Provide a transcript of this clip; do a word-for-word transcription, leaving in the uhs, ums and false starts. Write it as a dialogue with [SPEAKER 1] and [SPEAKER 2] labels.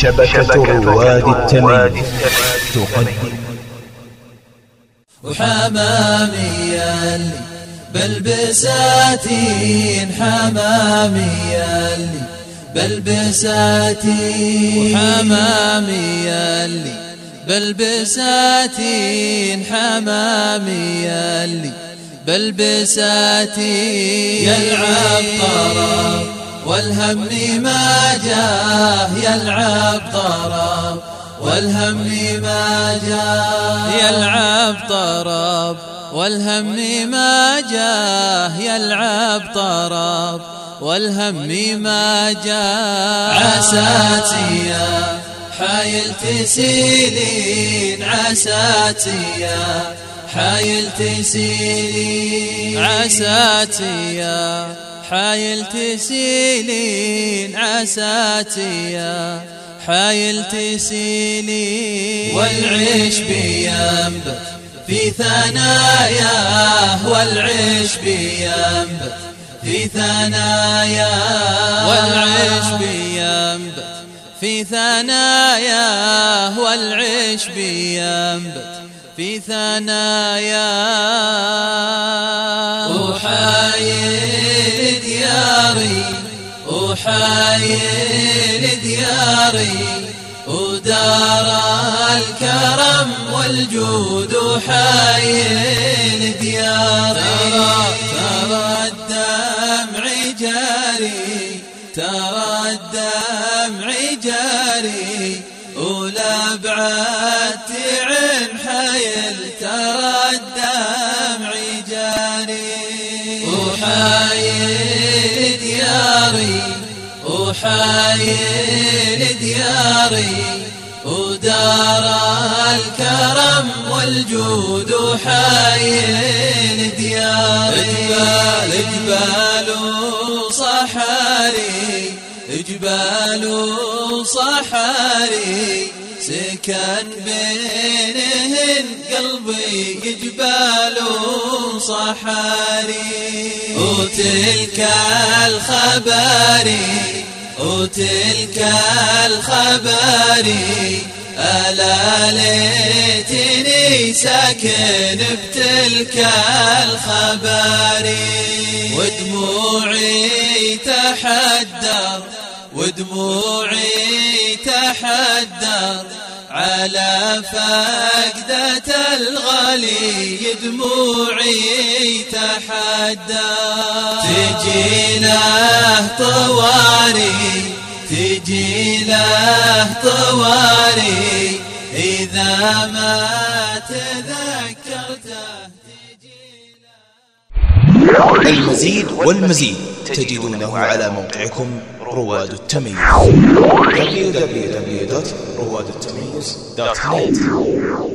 [SPEAKER 1] شبكة رواد التمييز تقدم
[SPEAKER 2] وحمامي اللي بالبساتين، حمامي اللي بالبساتين، وحمامي اللي بالبساتين، حمامي اللي بالبساتين. يلعب طرب والهم ما جاه، يلعب طرب والهم ما جاه، يلعب طرب والهم ما جاه، يلعب طرب والهم ما جاه. عساتيا حايل تسيلين، عساتيا حايل تسيلين، عساتيا حايل تسيلين، عساتيا حايل تسيلين. والعيش بينبت في ثناياه، والعيش بينبت في ثناياه، والعيش بينبت في ثناياه، والعيش بينبت في ثناياه. أحايل دياري أحايل دياري ودار الكرم والجود، أحايل دياري. ترى الدمع جاري، ترى الدمع جاري ولا بعد تعن حيل، ترى الدمع جاري. أحايل دياري أحايل دياري ودار الكرم والجود، أحايل دياري. جبال جبال صحاري، جبال صحاري سكن بينهن قلبي، جبال صحاري. وتلك الخباري وتلك الخباري ألا ليتني ساكن بتلك الخباري. ودموعي تحدر ودموعي تحدر على فقدة الغالي، دموعي تحدر. تجي له طواري تجي له طواري إذا ما تذكرته.
[SPEAKER 1] المزيد والمزيد تجدونه على موقعكم رواد التمييز دبليو دبليو دبليو دوت رواد التمييز دوت نت.